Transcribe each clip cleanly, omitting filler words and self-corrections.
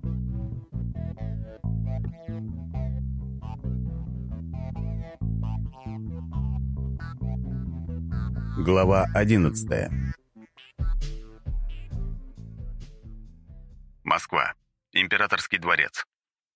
Глава 11. Москва. Императорский дворец.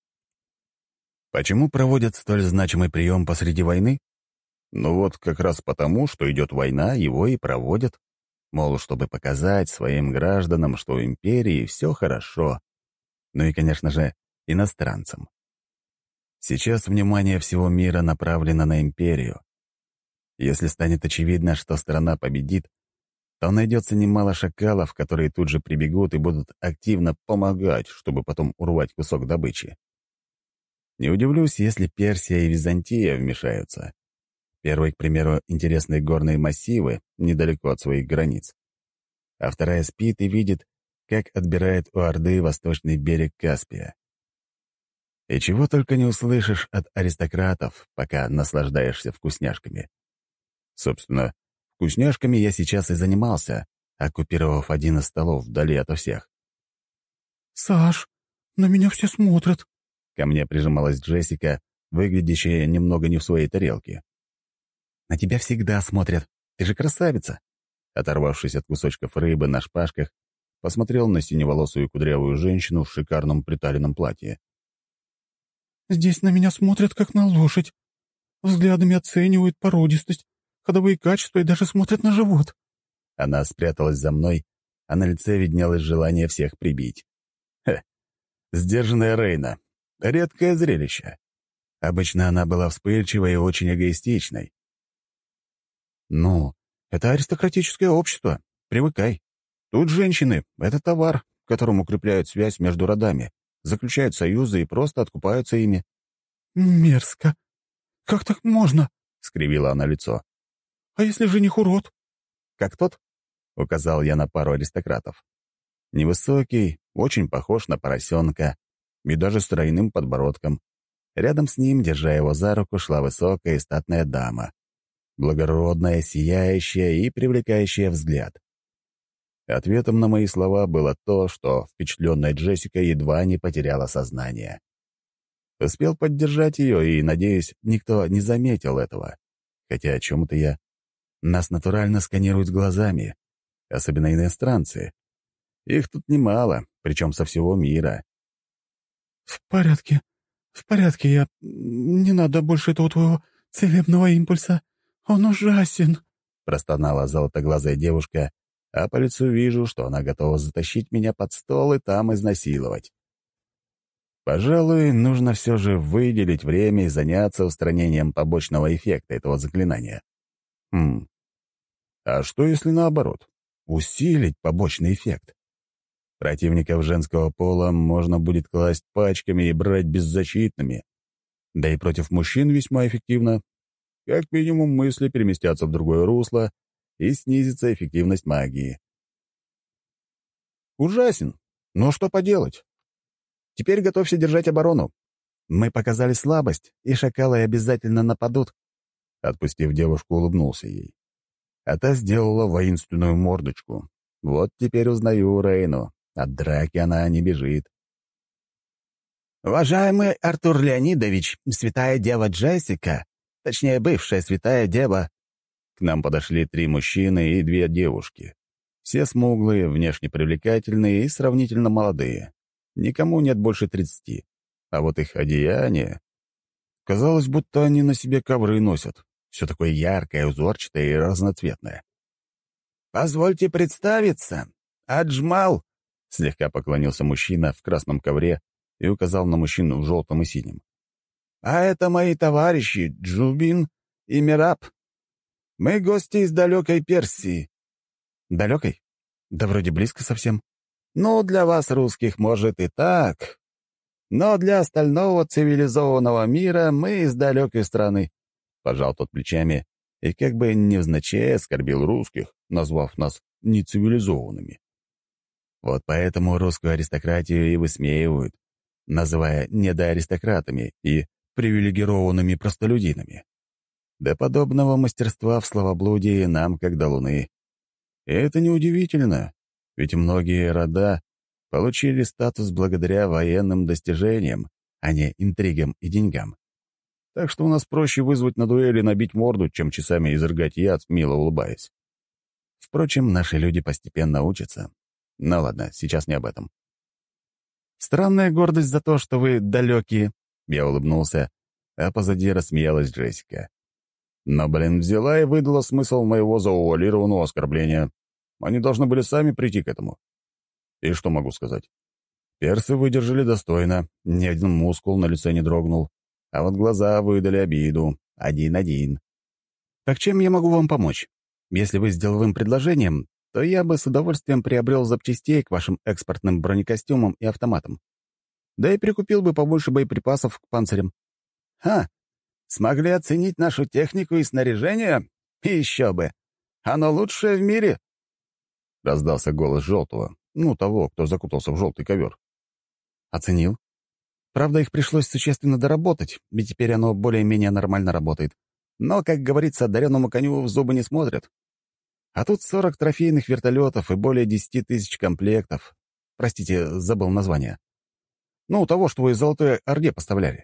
Почему проводят столь значимый прием посреди войны? Ну вот как раз потому, что идет война, его и проводят. Мол, чтобы показать своим гражданам, что в империи все хорошо. Ну и, конечно же, иностранцам. Сейчас внимание всего мира направлено на империю. Если станет очевидно, что страна победит, то найдется немало шакалов, которые тут же прибегут и будут активно помогать, чтобы потом урвать кусок добычи. Не удивлюсь, если Персия и Византия вмешаются. Первый, к примеру, интересные горные массивы недалеко от своих границ. А вторая спит и видит, как отбирает у Орды восточный берег Каспия. И чего только не услышишь от аристократов, пока наслаждаешься вкусняшками. Собственно, вкусняшками я сейчас и занимался, оккупировав один из столов вдали ото всех. «Саш, на меня все смотрят». Ко мне прижималась Джессика, выглядящая немного не в своей тарелке. «На тебя всегда смотрят. Ты же красавица!» Оторвавшись от кусочков рыбы на шпажках, посмотрел на синеволосую кудрявую женщину в шикарном приталенном платье. «Здесь на меня смотрят, как на лошадь. Взглядами оценивают породистость, ходовые качества и даже смотрят на живот». Она спряталась за мной, а на лице виднелось желание всех прибить. Сдержанная Рейна. Редкое зрелище. Обычно она была вспыльчивой и очень эгоистичной. «Ну, это аристократическое общество. Привыкай. Тут женщины — это товар, которым укрепляют связь между родами, заключают союзы и просто откупаются ими». «Мерзко. Как так можно?» — скривила она лицо. «А если жених урод?» «Как тот?» — указал я на пару аристократов. Невысокий, очень похож на поросенка, и даже с тройным подбородком. Рядом с ним, держа его за руку, шла высокая и статная дама. Благородная, сияющая и привлекающая взгляд. Ответом на мои слова было то, что впечатленная Джессика едва не потеряла сознание. Успел поддержать ее, и, надеюсь, никто не заметил этого. Хотя о чем-то я. Нас натурально сканируют глазами, особенно иностранцы. Их тут немало, причем со всего мира. В порядке, я... Не надо больше этого твоего целебного импульса. Он ужасен», — простонала золотоглазая девушка, а по лицу вижу, что она готова затащить меня под стол и там изнасиловать. Пожалуй, нужно все же выделить время и заняться устранением побочного эффекта этого заклинания. А что если наоборот? Усилить побочный эффект? Противников женского пола можно будет класть пачками и брать беззащитными. Да и против мужчин весьма эффективно. Как минимум мысли переместятся в другое русло и снизится эффективность магии. Ужасен, но что поделать? Теперь готовься держать оборону. Мы показали слабость, и шакалы обязательно нападут. Отпустив девушку, улыбнулся ей. А та сделала воинственную мордочку. Вот теперь узнаю Рейну. От драки она не бежит. «Уважаемый Артур Леонидович, святая дева Джессика, точнее, бывшая святая дева». К нам подошли 3 мужчины и 2 девушки. Все смуглые, внешне привлекательные и сравнительно молодые. Никому нет больше 30. А вот их одеяние... Казалось, будто они на себе ковры носят. Все такое яркое, узорчатое и разноцветное. «Позвольте представиться. Аджмал», — слегка поклонился мужчина в красном ковре и указал на мужчину в желтом и синем. «А это мои товарищи Джубин и Мираб. Мы гости из далекой Персии». «Далекой? Да вроде близко совсем». «Ну, для вас, русских, может и так. Но для остального цивилизованного мира мы из далекой страны». Пожал тот плечами и как бы невзначай оскорбил русских, назвав нас нецивилизованными. Вот поэтому русскую аристократию и высмеивают, называя недоаристократами и привилегированными простолюдинами. До подобного мастерства в словоблудии нам как до луны. И это неудивительно, ведь многие рода получили статус благодаря военным достижениям, а не интригам и деньгам. Так что у нас проще вызвать на дуэли и набить морду, чем часами изрыгать яд, мило улыбаясь. Впрочем, наши люди постепенно учатся. Ну ладно, сейчас не об этом. Странная гордость за то, что вы далекие. Я улыбнулся, а позади рассмеялась Джессика. Но, взяла и выдала смысл моего заувуалированного оскорбления. Они должны были сами прийти к этому. И что могу сказать? Персы выдержали достойно, ни один мускул на лице не дрогнул, а вот глаза выдали обиду. 1-1. Так чем я могу вам помочь? Если вы с деловым предложением, то я бы с удовольствием приобрел запчастей к вашим экспортным бронекостюмам и автоматам. Да и прикупил бы побольше боеприпасов к панцирям. Ха! Смогли оценить нашу технику и снаряжение? И еще бы! Оно лучшее в мире!» Раздался голос Желтого, того, кто закутался в желтый ковер. Оценил. Правда, их пришлось существенно доработать, ведь теперь оно более-менее нормально работает. Но, как говорится, одаренному коню в зубы не смотрят. А тут 40 трофейных вертолетов и более 10 тысяч комплектов. Простите, забыл название. Того, что вы из Золотой Орде поставляли.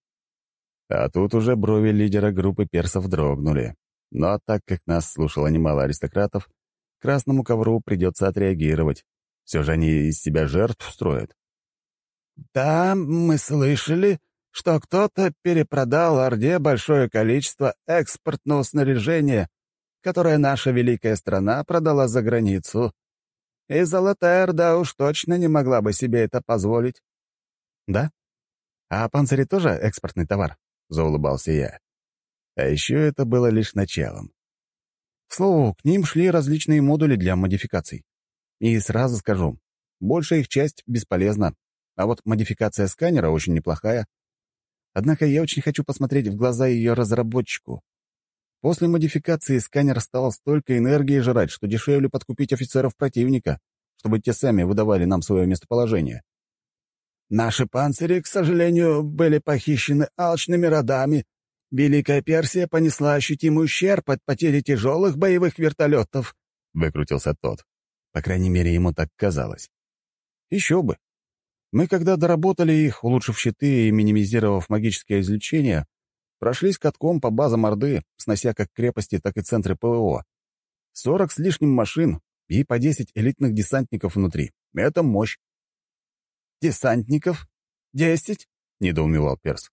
А тут уже брови лидера группы персов дрогнули. Но так как нас слушало немало аристократов, красному ковру придется отреагировать. Все же они из себя жертв строят. «Да, мы слышали, что кто-то перепродал Орде большое количество экспортного снаряжения, которое наша великая страна продала за границу. И Золотая Орда уж точно не могла бы себе это позволить». Да? А панцири тоже экспортный товар? Заулыбался я. А еще это было лишь началом. К слову, к ним шли различные модули для модификаций. И сразу скажу, большая их часть бесполезна, а вот модификация сканера очень неплохая. Однако я очень хочу посмотреть в глаза ее разработчику. После модификации сканер стал столько энергии жрать, что дешевле подкупить офицеров противника, чтобы те сами выдавали нам свое местоположение. «Наши панцири, к сожалению, были похищены алчными родами. Великая Персия понесла ощутимый ущерб от потери тяжелых боевых вертолетов», — выкрутился тот. По крайней мере, ему так казалось. Еще бы. Мы, когда доработали их, улучшив щиты и минимизировав магическое излучение, прошлись катком по базам Орды, снося как крепости, так и центры ПВО. 40 с лишним машин и по 10 элитных десантников внутри. Это мощь. «Десантников? 10?» — недоумевал Перс.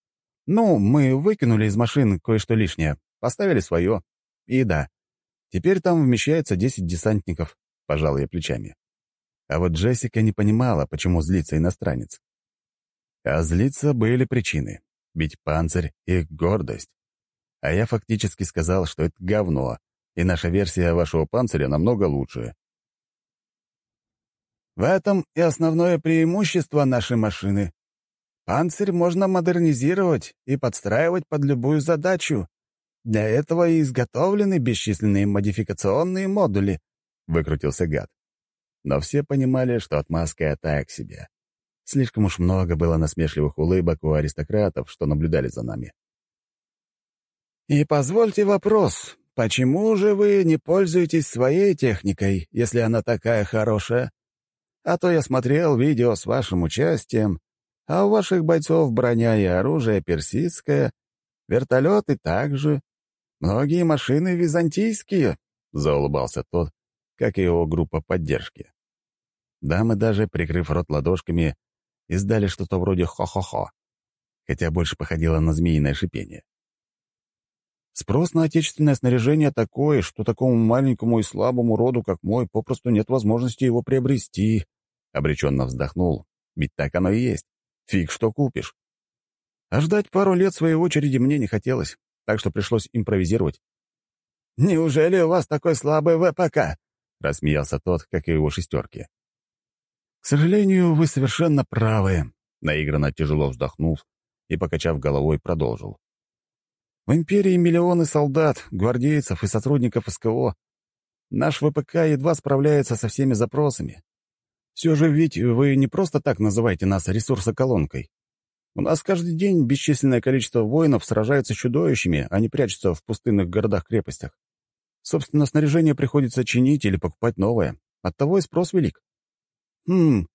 Мы выкинули из машин кое-что лишнее, поставили свое. И да, теперь там вмещается 10 десантников, — пожал я плечами. А вот Джессика не понимала, почему злится иностранец. А злиться были причины. Ведь панцирь — их гордость. А я фактически сказал, что это говно, и наша версия вашего панциря намного лучше. «В этом и основное преимущество нашей машины. Панцирь можно модернизировать и подстраивать под любую задачу. Для этого и изготовлены бесчисленные модификационные модули», — выкрутился гад. Но все понимали, что отмазка так себе. Слишком уж много было насмешливых улыбок у аристократов, что наблюдали за нами. «И позвольте вопрос, почему же вы не пользуетесь своей техникой, если она такая хорошая? А то я смотрел видео с вашим участием, а у ваших бойцов броня и оружие персидское, вертолеты также, многие машины византийские», — заулыбался тот, как и его группа поддержки. Дамы даже, прикрыв рот ладошками, издали что-то вроде «хо-хо-хо», хотя больше походило на змеиное шипение. Спрос на отечественное снаряжение такой, что такому маленькому и слабому роду, как мой, попросту нет возможности его приобрести, — обреченно вздохнул. Ведь так оно и есть. Фиг что купишь. А ждать пару лет своей очереди мне не хотелось, так что пришлось импровизировать. «Неужели у вас такой слабый ВПК?» — рассмеялся тот, как и его шестерки. «К сожалению, вы совершенно правы», — наигранно тяжело вздохнув и, покачав головой, продолжил. «В империи миллионы солдат, гвардейцев и сотрудников СКО. Наш ВПК едва справляется со всеми запросами. Все же ведь вы не просто так называете нас ресурсоколонкой. У нас каждый день бесчисленное количество воинов сражаются с чудовищами, а не прячутся в пустынных городах-крепостях. Собственно, снаряжение приходится чинить или покупать новое. Оттого и спрос велик».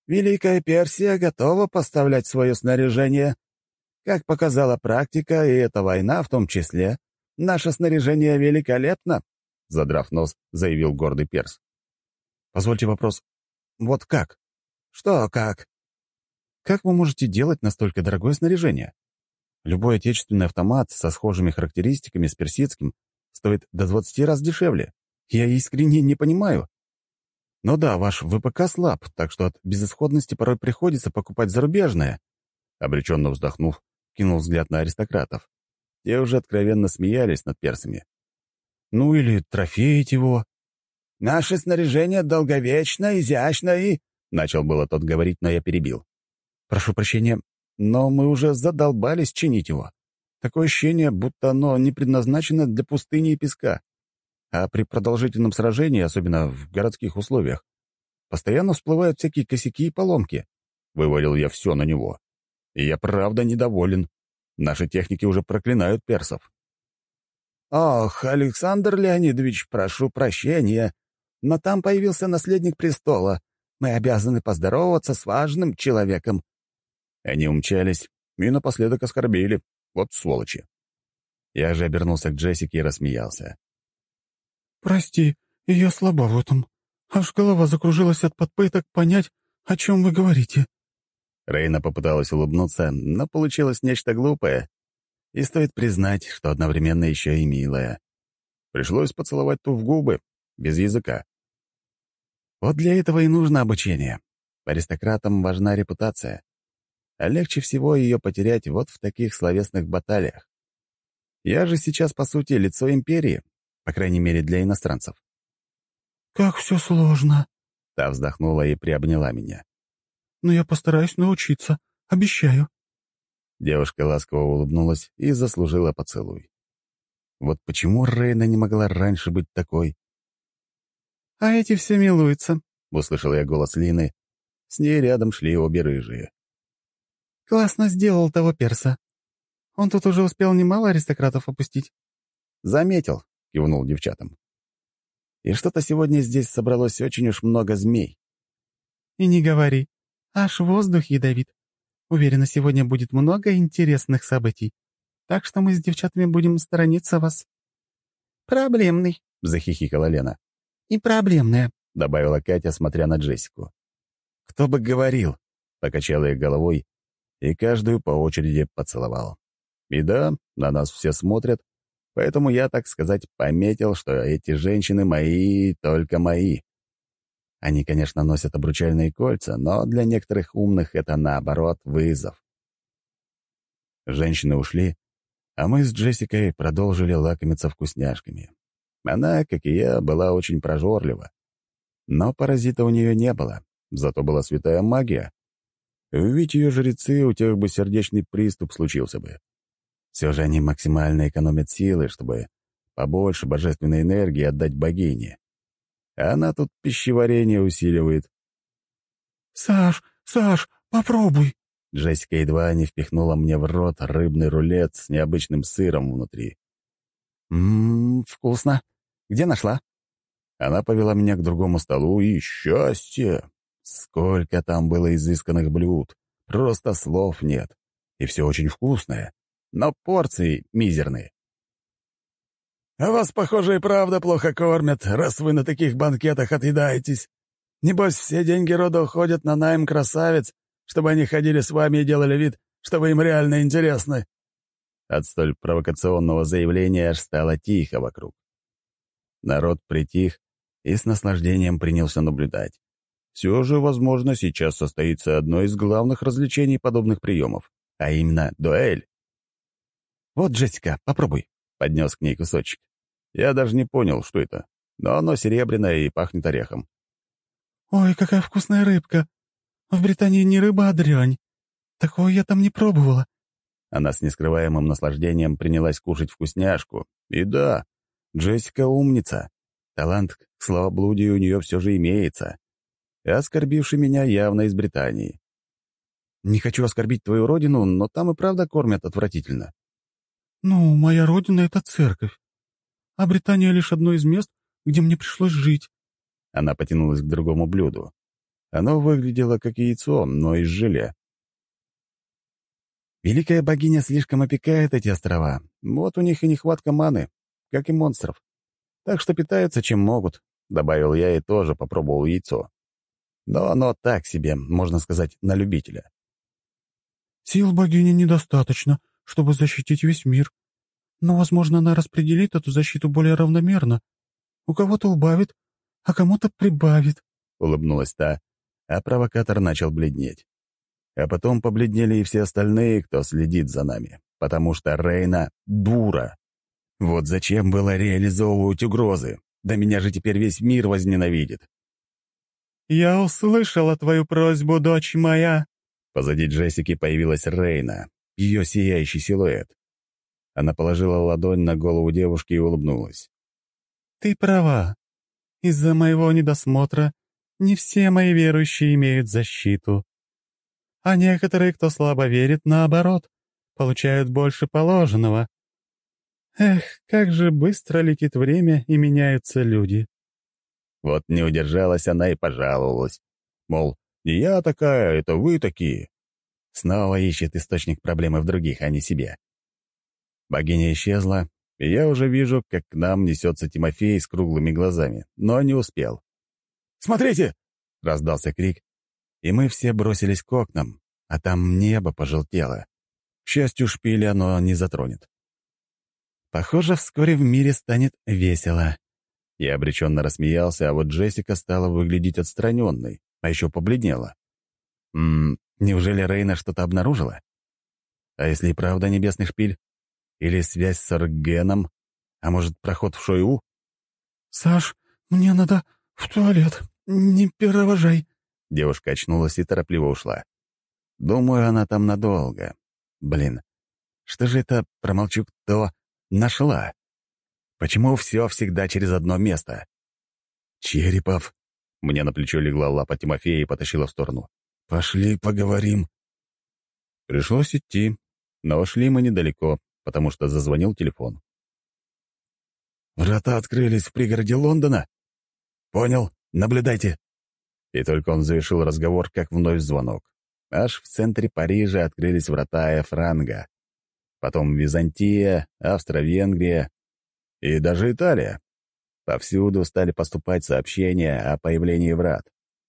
Великая Персия готова поставлять свое снаряжение. Как показала практика, и эта война в том числе, наше снаряжение великолепно», — задрав нос, заявил гордый перс. Позвольте вопрос. Вот как? «Что как?» Как вы можете делать настолько дорогое снаряжение? Любой отечественный автомат со схожими характеристиками с персидским стоит до 20 раз дешевле. Я искренне не понимаю. Но да, ваш ВПК слаб, так что от безысходности порой приходится покупать зарубежное. Обреченно вздохнув, кинул взгляд на аристократов. Те уже откровенно смеялись над персами. Ну или трофеить его. «Наше снаряжение долговечно, изящно и...» Начал было тот говорить, но я перебил. Прошу прощения, но мы уже задолбались чинить его. Такое ощущение, будто оно не предназначено для пустыни и песка. А при продолжительном сражении, особенно в городских условиях, постоянно всплывают всякие косяки и поломки. Вывалил я все на него. И я правда недоволен. Наши техники уже проклинают персов. «Ох, Александр Леонидович, прошу прощения, но там появился наследник престола. Мы обязаны поздороваться с важным человеком». Они умчались и напоследок оскорбили. Вот сволочи. Я же обернулся к Джессике и рассмеялся. «Прости, я слаба в этом. Аж голова закружилась от попыток понять, о чем вы говорите». Рейна попыталась улыбнуться, но получилось нечто глупое. И стоит признать, что одновременно еще и милое. Пришлось поцеловать ту в губы, без языка. Вот для этого и нужно обучение. Аристократам важна репутация. А легче всего ее потерять вот в таких словесных баталиях. Я же сейчас, по сути, лицо империи, по крайней мере, для иностранцев. «Как все сложно». Та вздохнула и приобняла меня. «Но я постараюсь научиться, обещаю». Девушка ласково улыбнулась и заслужила поцелуй. Вот почему Рейна не могла раньше быть такой? «А эти все милуются», — услышал я голос Лины. С ней рядом шли обе рыжие. «Классно сделал того перса. Он тут уже успел немало аристократов опустить». «Заметил», — кивнул девчатам. «И что-то сегодня здесь собралось очень уж много змей». «И не говори. Аж воздух ядовит. Уверена, сегодня будет много интересных событий. Так что мы с девчатами будем сторониться вас». «Проблемный», — захихикала Лена. «и проблемная», — добавила Катя, смотря на Джессику. «Кто бы говорил?» — покачала я головой и каждую по очереди поцеловал. И да, на нас все смотрят, поэтому я, так сказать, пометил, что эти женщины мои, только мои. Они, конечно, носят обручальные кольца, но для некоторых умных это, наоборот, вызов. Женщины ушли, а мы с Джессикой продолжили лакомиться вкусняшками. Она, как и я, была очень прожорлива. Но паразита у нее не было, зато была святая магия. Увидеть ее жрецы, у тех бы сердечный приступ случился бы. Все же они максимально экономят силы, чтобы побольше божественной энергии отдать богине. А она тут пищеварение усиливает. «Саш, попробуй!» Джессика едва не впихнула мне в рот рыбный рулет с необычным сыром внутри. Вкусно. Где нашла?» Она повела меня к другому столу, и счастье! Сколько там было изысканных блюд! Просто слов нет. И все очень вкусное, но порции мизерные. «А вас, похоже, и правда плохо кормят, раз вы на таких банкетах отъедаетесь. Небось, все деньги рода уходят на найм красавиц, чтобы они ходили с вами и делали вид, что вы им реально интересны». От столь провокационного заявления аж стало тихо вокруг. Народ притих и с наслаждением принялся наблюдать. Все же, возможно, сейчас состоится одно из главных развлечений подобных приемов, а именно дуэль. «Вот, Джессика, попробуй», — поднес к ней кусочек. Я даже не понял, что это, но оно серебряное и пахнет орехом. «Ой, какая вкусная рыбка! В Британии не рыба, а дрянь. Такого я там не пробовала». Она с нескрываемым наслаждением принялась кушать вкусняшку. И да, Джессика умница. Талант к словоблудию у нее все же имеется. И оскорбивший меня явно из Британии. Не хочу оскорбить твою родину, но там и правда кормят отвратительно. «Ну, моя родина — это церковь. А Британия — лишь одно из мест, где мне пришлось жить». Она потянулась к другому блюду. Оно выглядело как яйцо, но из желе. Великая богиня слишком опекает эти острова. Вот у них и нехватка маны, как и монстров. Так что питаются чем могут», — добавил я и тоже попробовал яйцо. Но оно так себе, можно сказать, на любителя. Сил богини недостаточно, чтобы защитить весь мир. Но, возможно, она распределит эту защиту более равномерно. У кого-то убавит, а кому-то прибавит», — улыбнулась та, а провокатор начал бледнеть. А потом побледнели и все остальные, кто следит за нами, потому что Рейна — дура. Вот зачем было реализовывать угрозы? Да меня же теперь весь мир возненавидит. «Я услышала твою просьбу, дочь моя». Позади Джессики появилась Рейна, ее сияющий силуэт. Она положила ладонь на голову девушки и улыбнулась. «Ты права. Из-за моего недосмотра не все мои верующие имеют защиту. А некоторые, кто слабо верит, наоборот, получают больше положенного. Эх, как же быстро летит время и меняются люди». Вот не удержалась она и пожаловалась. Мол, не я такая, это вы такие. Снова ищет источник проблемы в других, а не себе. Богиня исчезла, и я уже вижу, как к нам несется Тимофей с круглыми глазами, но не успел. «Смотрите!» — раздался крик, и мы все бросились к окнам, а там небо пожелтело. К счастью, шпили оно не затронет. «Похоже, вскоре в мире станет весело». Я обреченно рассмеялся, а вот Джессика стала выглядеть отстраненной, а еще побледнела. Неужели Рейна что-то обнаружила? А если и правда небесный шпиль? Или связь с Аргеном? А может, проход в Шойу? «Саш, мне надо в туалет. Не провожай». Девушка очнулась и торопливо ушла. Думаю, она там надолго. Блин, что же это, промолчу, кто нашла? Почему все всегда через одно место? «Черепов!» Мне на плечо легла лапа Тимофея и потащила в сторону. «Пошли поговорим». Пришлось идти, но шли мы недалеко, потому что зазвонил телефон. «Врата открылись в пригороде Лондона?» «Понял, наблюдайте». И только он завершил разговор, как вновь звонок. Аж в центре Парижа открылись врата Эфранга. Потом Византия, Австро-Венгрия и даже Италия. Повсюду стали поступать сообщения о появлении врат.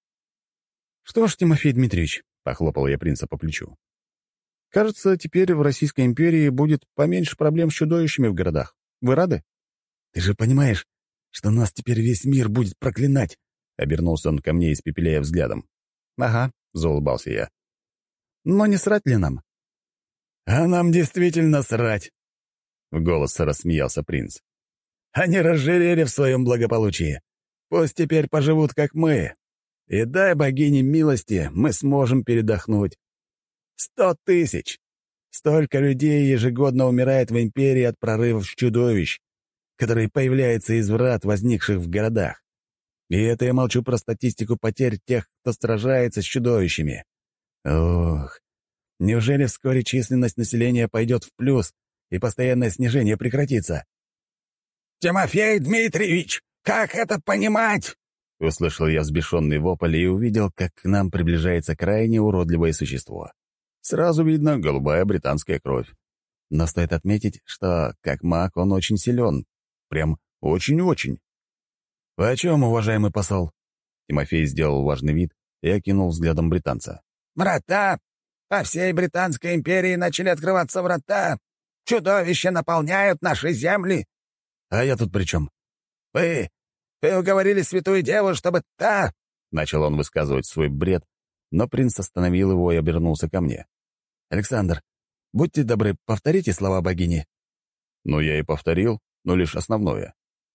«Что ж, Тимофей Дмитриевич», — похлопал я принца по плечу, «кажется, теперь в Российской империи будет поменьше проблем с чудовищами в городах. Вы рады?» «Ты же понимаешь, что нас теперь весь мир будет проклинать», — обернулся он ко мне, испепеляя взглядом. «Ага», — заулыбался я. «Но не срать ли нам?» «А нам действительно срать!» — в голос рассмеялся принц. «Они разжирели в своем благополучии. Пусть теперь поживут, как мы. И дай богине милости, мы сможем передохнуть. 100 000! Столько людей ежегодно умирает в империи от прорывов чудовищ, которые появляются из врат, возникших в городах. И это я молчу про статистику потерь тех, кто сражается с чудовищами. Ох, неужели вскоре численность населения пойдет в плюс, и постоянное снижение прекратится?» «Тимофей Дмитриевич, как это понимать?» Услышал я взбешенный вопль и увидел, как к нам приближается крайне уродливое существо. Сразу видно голубая британская кровь. Но стоит отметить, что, как маг, он очень силен. Прям очень-очень. «Вы о чем, уважаемый посол?» Тимофей сделал важный вид и окинул взглядом британца. «Врата! По всей Британской империи начали открываться врата! Чудовища наполняют наши земли!» «А я тут при чем?» Вы уговорили святую деву, чтобы та...» Начал он высказывать свой бред, но принц остановил его и обернулся ко мне. «Александр, будьте добры, повторите слова богини». Ну, я и повторил, но лишь основное.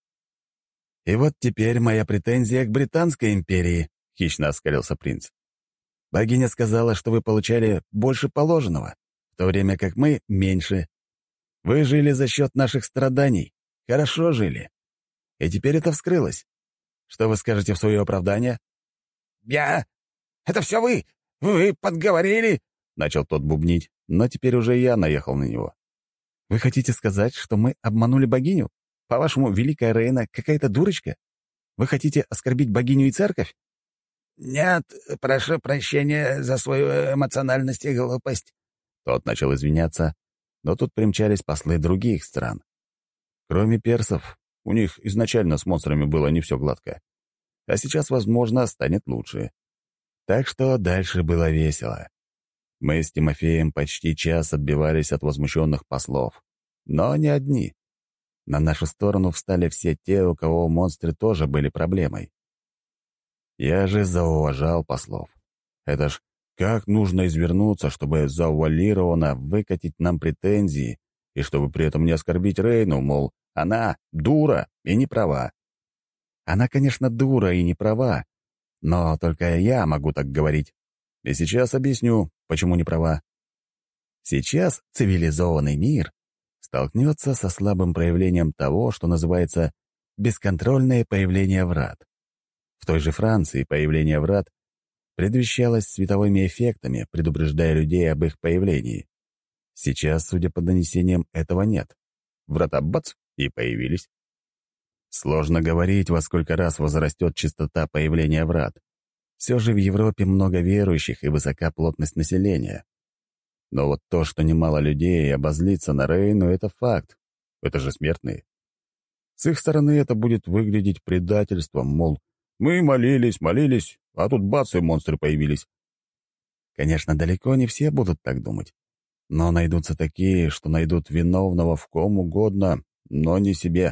«И вот теперь моя претензия к Британской империи», — хищно оскалился принц. «Богиня сказала, что вы получали больше положенного, в то время как мы — меньше. Вы жили за счет наших страданий, хорошо жили. И теперь это вскрылось. Что вы скажете в свое оправдание?» «Я? Это все вы? Вы подговорили?» — начал тот бубнить, но теперь уже я наехал на него. «Вы хотите сказать, что мы обманули богиню? По-вашему, великая Рейна какая-то дурочка? Вы хотите оскорбить богиню и церковь?» «Нет, прошу прощения за свою эмоциональность и глупость». Тот начал извиняться, но тут примчались послы других стран. Кроме персов, у них изначально с монстрами было не все гладко. А сейчас, возможно, станет лучше. Так что дальше было весело. Мы с Тимофеем почти час отбивались от возмущенных послов. Но не одни. На нашу сторону встали все те, у кого монстры тоже были проблемой. Я же зауважал послов. Это ж как нужно извернуться, чтобы завуалированно выкатить нам претензии, и чтобы при этом не оскорбить Рейну, мол, она дура и не права. Она, конечно, дура и не права, но только я могу так говорить. И сейчас объясню, почему не права. Сейчас цивилизованный мир столкнется со слабым проявлением того, что называется бесконтрольное появление врат. В той же Франции появление врат предвещалось световыми эффектами, предупреждая людей об их появлении. Сейчас, судя по донесениям, этого нет. Врата бац и появились. Сложно говорить, во сколько раз возрастет частота появления врат. Все же в Европе много верующих и высока плотность населения. Но вот то, что немало людей обозлится на Рейну, это факт. Это же смертные. С их стороны это будет выглядеть предательством, мол, мы молились, а тут бац, и монстры появились. Конечно, далеко не все будут так думать. Но найдутся такие, что найдут виновного в ком угодно, но не себе.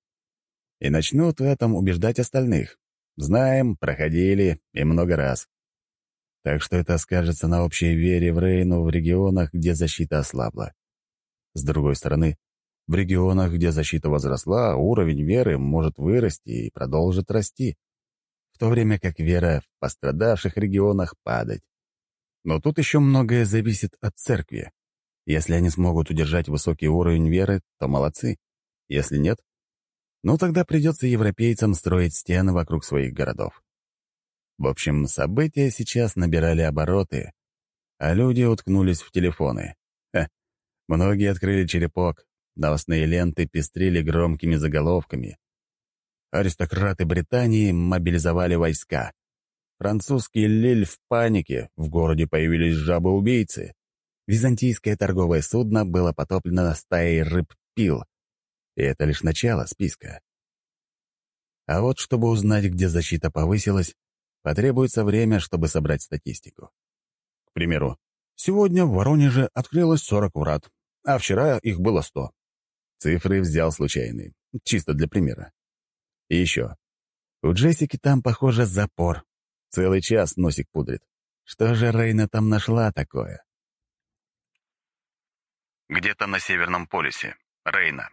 И начнут в этом убеждать остальных. Знаем, проходили и много раз. Так что это скажется на общей вере в Рейну в регионах, где защита ослабла. С другой стороны, в регионах, где защита возросла, уровень веры может вырасти и продолжит расти, в то время как вера в пострадавших регионах падать. Но тут еще многое зависит от церкви. Если они смогут удержать высокий уровень веры, то молодцы. Если нет, ну тогда придется европейцам строить стены вокруг своих городов. В общем, события сейчас набирали обороты, а люди уткнулись в телефоны. Многие открыли черепок, новостные ленты пестрили громкими заголовками. Аристократы Британии мобилизовали войска. Французский Лиль в панике, в городе появились жабы-убийцы. Византийское торговое судно было потоплено стаей рыб-пил. И это лишь начало списка. А вот чтобы узнать, где защита повысилась, потребуется время, чтобы собрать статистику. К примеру, сегодня в Воронеже открылось 40 врат, а вчера их было 100. Цифры взял случайные, чисто для примера. И еще. У Джессики там, похоже, запор. Целый час носик пудрит. Что же Рейна там нашла такое? Где-то на Северном полюсе. Рейна.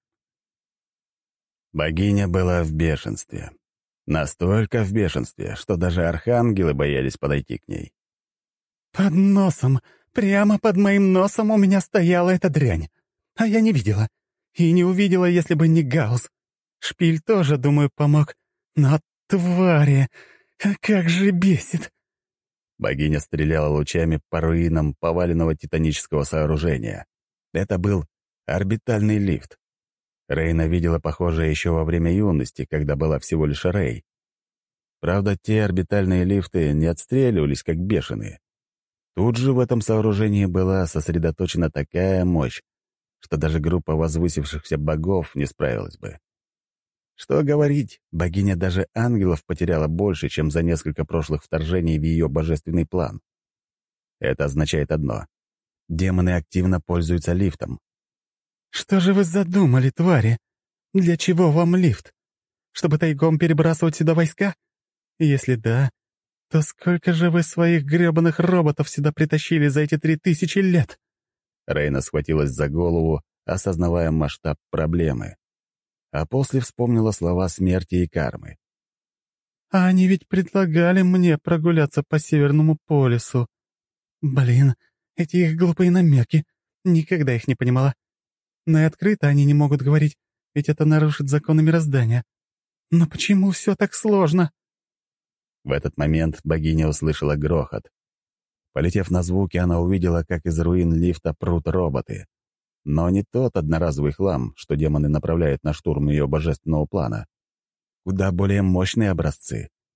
Богиня была в бешенстве. Настолько в бешенстве, что даже архангелы боялись подойти к ней. «Под носом, прямо под моим носом у меня стояла эта дрянь. А я не видела. И не увидела, если бы не Гаусс. Шпиль тоже, думаю, помог. Но твари, как же бесит!» Богиня стреляла лучами по руинам поваленного титанического сооружения. Это был орбитальный лифт. Рейна видела похожее еще во время юности, когда была всего лишь Рей. Правда, те орбитальные лифты не отстреливались, как бешеные. Тут же в этом сооружении была сосредоточена такая мощь, что даже группа возвысившихся богов не справилась бы. Что говорить, богиня даже ангелов потеряла больше, чем за несколько прошлых вторжений в ее божественный план. Это означает одно — демоны активно пользуются лифтом. «Что же вы задумали, твари? Для чего вам лифт? Чтобы тайком перебрасывать сюда войска? Если да, то сколько же вы своих гребаных роботов сюда притащили за эти 3000 лет?» Рейна схватилась за голову, осознавая масштаб проблемы. А после вспомнила слова смерти и кармы. «А они ведь предлагали мне прогуляться по Северному полюсу. Блин, эти их глупые намеки. Никогда их не понимала. Но и открыто они не могут говорить, ведь это нарушит законы мироздания. Но почему все так сложно?» В этот момент богиня услышала грохот. Полетев на звуки, она увидела, как из руин лифта прут роботы. Но не тот одноразовый хлам, что демоны направляют на штурм ее божественного плана. Куда более мощные образцы.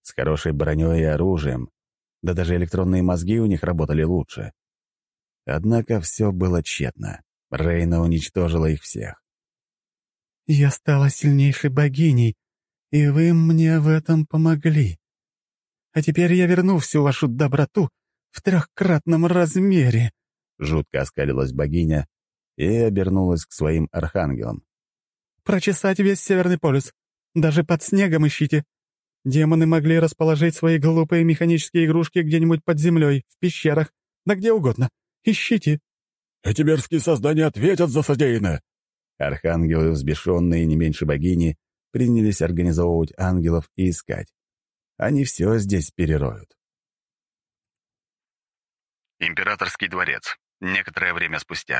с хорошей броней и оружием, да даже электронные мозги у них работали лучше. Однако все было тщетно. Рейна уничтожила их всех. «Я стала сильнейшей богиней, и вы мне в этом помогли. А теперь я верну всю вашу доброту в 3-кратном размере», — жутко оскалилась богиня и обернулась к своим архангелам. «Прочесать весь Северный полюс. Даже под снегом ищите. Демоны могли расположить свои глупые механические игрушки где-нибудь под землей, в пещерах, да где угодно. Ищите». «Эти мерзкие создания ответят за содеянное!» Архангелы, взбешенные не меньше богини, принялись организовывать ангелов и искать. Они все здесь перероют. Императорский дворец. Некоторое время спустя.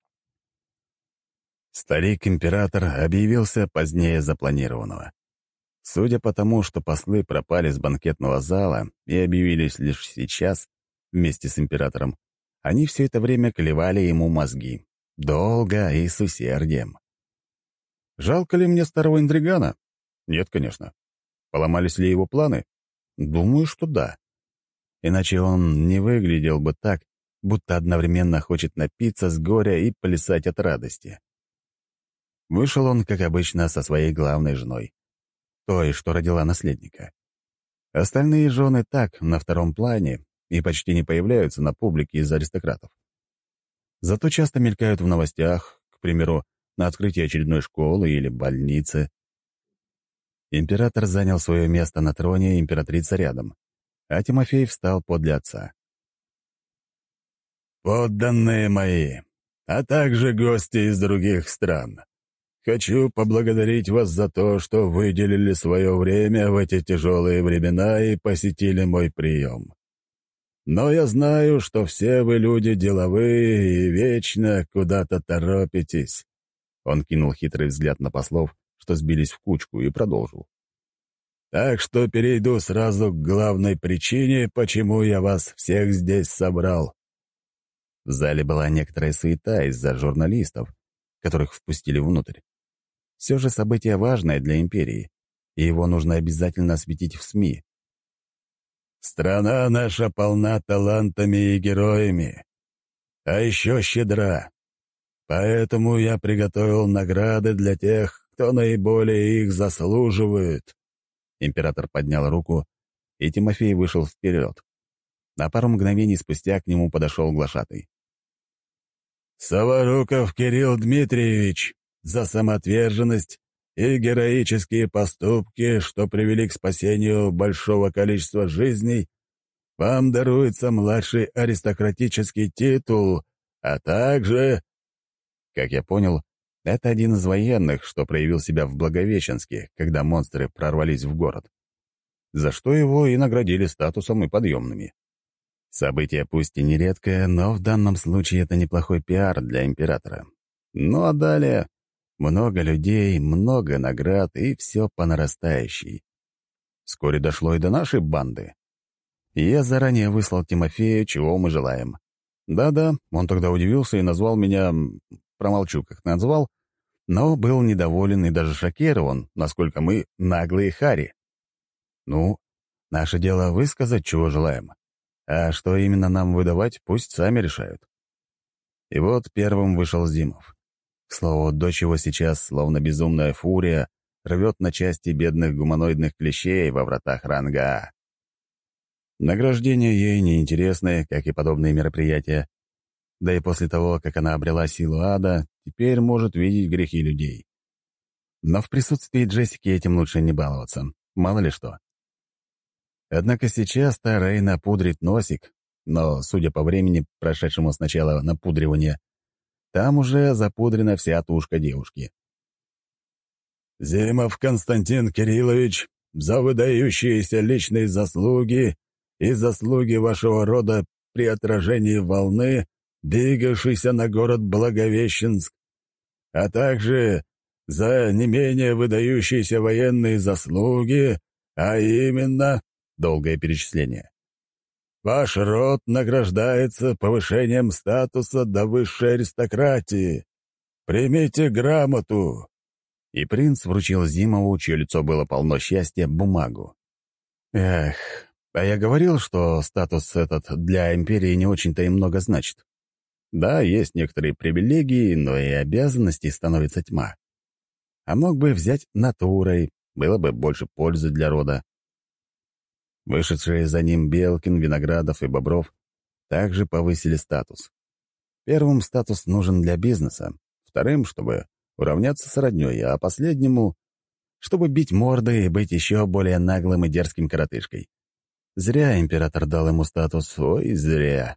Старик-император объявился позднее запланированного. Судя по тому, что послы пропали с банкетного зала и объявились лишь сейчас, вместе с императором, они все это время клевали ему мозги. Долго и с усердием. Жалко ли мне старого интригана? Нет, конечно. Поломались ли его планы? Думаю, что да. Иначе он не выглядел бы так, будто одновременно хочет напиться с горя и плясать от радости. Вышел он, как обычно, со своей главной женой, той, что родила наследника. Остальные жены так, на втором плане, и почти не появляются на публике из аристократов. Зато часто мелькают в новостях, к примеру, на открытии очередной школы или больницы. Император занял свое место на троне, императрица рядом, а Тимофей встал подле отца. «Подданные мои, а также гости из других стран, хочу поблагодарить вас за то, что выделили свое время в эти тяжелые времена и посетили мой прием. Но я знаю, что все вы люди деловые и вечно куда-то торопитесь». Он кинул хитрый взгляд на послов, что сбились в кучку, и продолжил. «Так что перейду сразу к главной причине, почему я вас всех здесь собрал». В зале была некоторая суета из-за журналистов, которых впустили внутрь. Все же событие важное для империи, и его нужно обязательно осветить в СМИ. «Страна наша полна талантами и героями, а еще щедра. Поэтому я приготовил награды для тех, кто наиболее их заслуживает». Император поднял руку, и Тимофей вышел вперед. На пару мгновений спустя к нему подошел глашатый. «Саворуков Кирилл Дмитриевич, за самоотверженность и героические поступки, что привели к спасению большого количества жизней, вам даруется младший аристократический титул, а также...» Как я понял, это один из военных, что проявил себя в Благовещенске, когда монстры прорвались в город. За что его и наградили статусом и подъемными. Событие пусть и нередкое, но в данном случае это неплохой пиар для императора. Ну а далее много людей, много наград и все по нарастающей. Вскоре дошло и до нашей банды. Я заранее выслал Тимофею, чего мы желаем. Да-да, он тогда удивился и назвал меня... Промолчу, как назвал, но был недоволен и даже шокирован, насколько мы наглые хари. Ну, наше дело высказать, чего желаем. А что именно нам выдавать, пусть сами решают. И вот первым вышел Зимов. К слову, дочь его сейчас, словно безумная фурия, рвет на части бедных гуманоидных клещей во вратах ранга А. Награждение ей неинтересное, как и подобные мероприятия. Да и после того, как она обрела силу ада, теперь может видеть грехи людей. Но в присутствии Джессики этим лучше не баловаться, мало ли что. Однако сейчас-то Рейна пудрит носик, но, судя по времени, прошедшему с начала напудривания, там уже запудрена вся тушка девушки. «Зимов Константин Кириллович, за выдающиеся личные заслуги и заслуги вашего рода при отражении волны, двигавшийся на город Благовещенск, а также за не менее выдающиеся военные заслуги, а именно...» Долгое перечисление. «Ваш род награждается повышением статуса до высшей аристократии. Примите грамоту». И принц вручил Зимову, чье лицо было полно счастья, бумагу. Эх, а я говорил, что статус этот для империи не очень-то и много значит. Да, есть некоторые привилегии, но и обязанностей становится тьма. А мог бы взять натурой, было бы больше пользы для рода. Вышедшие за ним Белкин, Виноградов и Бобров также повысили статус. Первым статус нужен для бизнеса, вторым, чтобы уравняться с роднёй, а последнему — чтобы бить морды и быть еще более наглым и дерзким коротышкой. Зря император дал ему статус, ой, зря.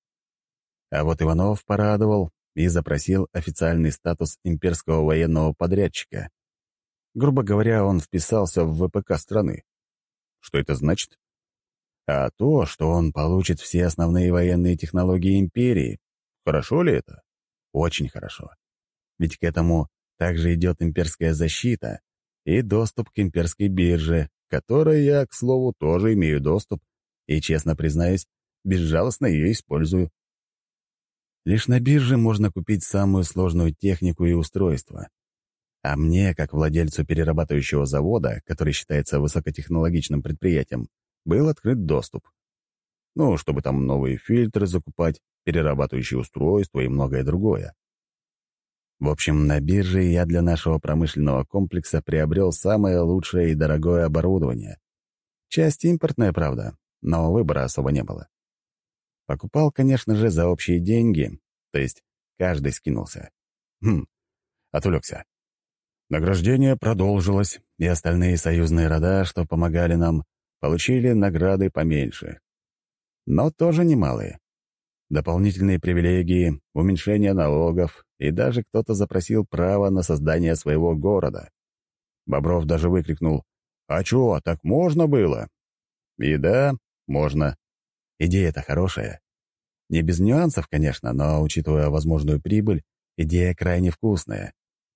А вот Иванов порадовал и запросил официальный статус имперского военного подрядчика. Грубо говоря, он вписался в ВПК страны. Что это значит? А то, что он получит все основные военные технологии империи. Хорошо ли это? Очень хорошо. Ведь к этому также идет имперская защита и доступ к имперской бирже, к которой я, к слову, тоже имею доступ и, честно признаюсь, безжалостно ее использую. Лишь на бирже можно купить самую сложную технику и устройства. А мне, как владельцу перерабатывающего завода, который считается высокотехнологичным предприятием, был открыт доступ. Ну, чтобы там новые фильтры закупать, перерабатывающие устройства и многое другое. В общем, на бирже я для нашего промышленного комплекса приобрел самое лучшее и дорогое оборудование. Часть импортная, правда, но выбора особо не было. Покупал, конечно же, за общие деньги, то есть каждый скинулся. Отвлекся. Награждение продолжилось, и остальные союзные рода, что помогали нам, получили награды поменьше. Но тоже немалые. Дополнительные привилегии, уменьшение налогов, и даже кто-то запросил право на создание своего города. Бобров даже выкрикнул: «А чё, так можно было?» И да, можно. Идея-то хорошая. Не без нюансов, конечно, но, учитывая возможную прибыль, идея крайне вкусная.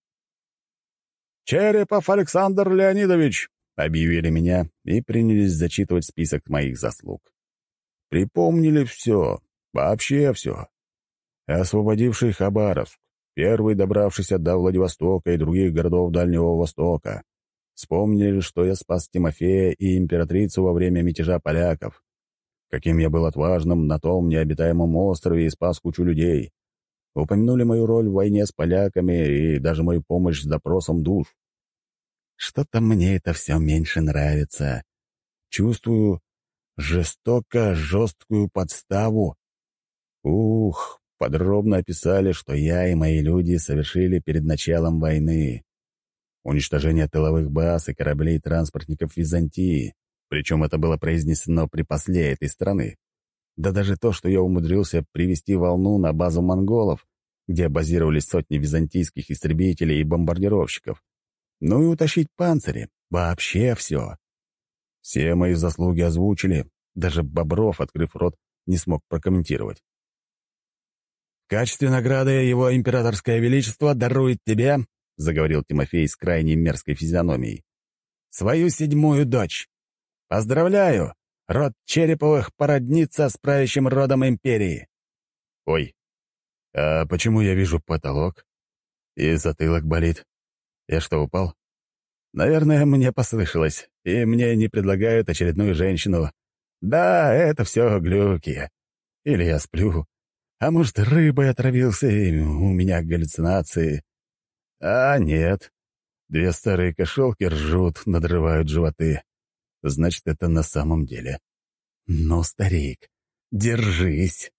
«Черепов Александр Леонидович!» — объявили меня и принялись зачитывать список моих заслуг. Припомнили все, вообще все. Освободивший Хабаровск, первый добравшийся до Владивостока и других городов Дальнего Востока. Вспомнили, что я спас Тимофея и императрицу во время мятежа поляков. Каким я был отважным на том необитаемом острове и спас кучу людей. Упомянули мою роль в войне с поляками и даже мою помощь с допросом душ. Что-то мне это все меньше нравится. Чувствую жесткую подставу. Подробно описали, что я и мои люди совершили перед началом войны. Уничтожение тыловых баз и кораблей-транспортников Византии. Причем это было произнесено при после этой страны. Да даже то, что я умудрился привести волну на базу монголов, где базировались сотни византийских истребителей и бомбардировщиков. Ну и утащить панцири. Вообще все. Все мои заслуги озвучили. Даже Бобров, открыв рот, не смог прокомментировать. «В качестве награды его императорское величество дарует тебе, — заговорил Тимофей с крайне мерзкой физиономией, — свою 7-ю дочь. Поздравляю! Род Череповых породнится с правящим родом империи». «Ой, а почему я вижу потолок? И затылок болит. Я что, упал? Наверное, мне послышалось, и мне не предлагают очередную женщину. Да, это все глюки. Или я сплю. А может, рыбой отравился, и у меня галлюцинации. А нет. 2 старые кошелки ржут, надрывают животы. Значит, это на самом деле. Ну, старик, держись.